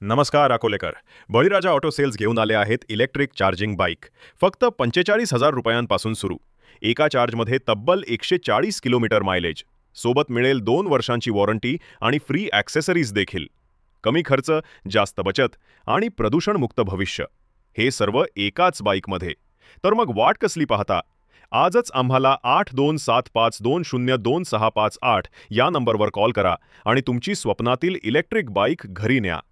नमस्कार अकोलेकर. बळीराजा auto cells घेऊन आले आहेत इलेक्ट्रिक चार्जिंग बाईक. फक्त 45,000 रुपयांपासून सुरू. एका चार्जमध्ये तब्बल 140 किलोमीटर मायलेज. सोबत मिळेल 2 वर्षांची वॉरंटी आणि फ्री ॲक्सेसरीज देखील. कमी खर्च, जास्त बचत आणि प्रदूषणमुक्त भविष्य. हे सर्व एकाच बाईकमध्ये. तर मग वाट कसली पाहता? आजच आम्हाला 8275202658 या नंबरवर कॉल करा आणि तुमची स्वप्नातील इलेक्ट्रिक बाईक घरी न्या.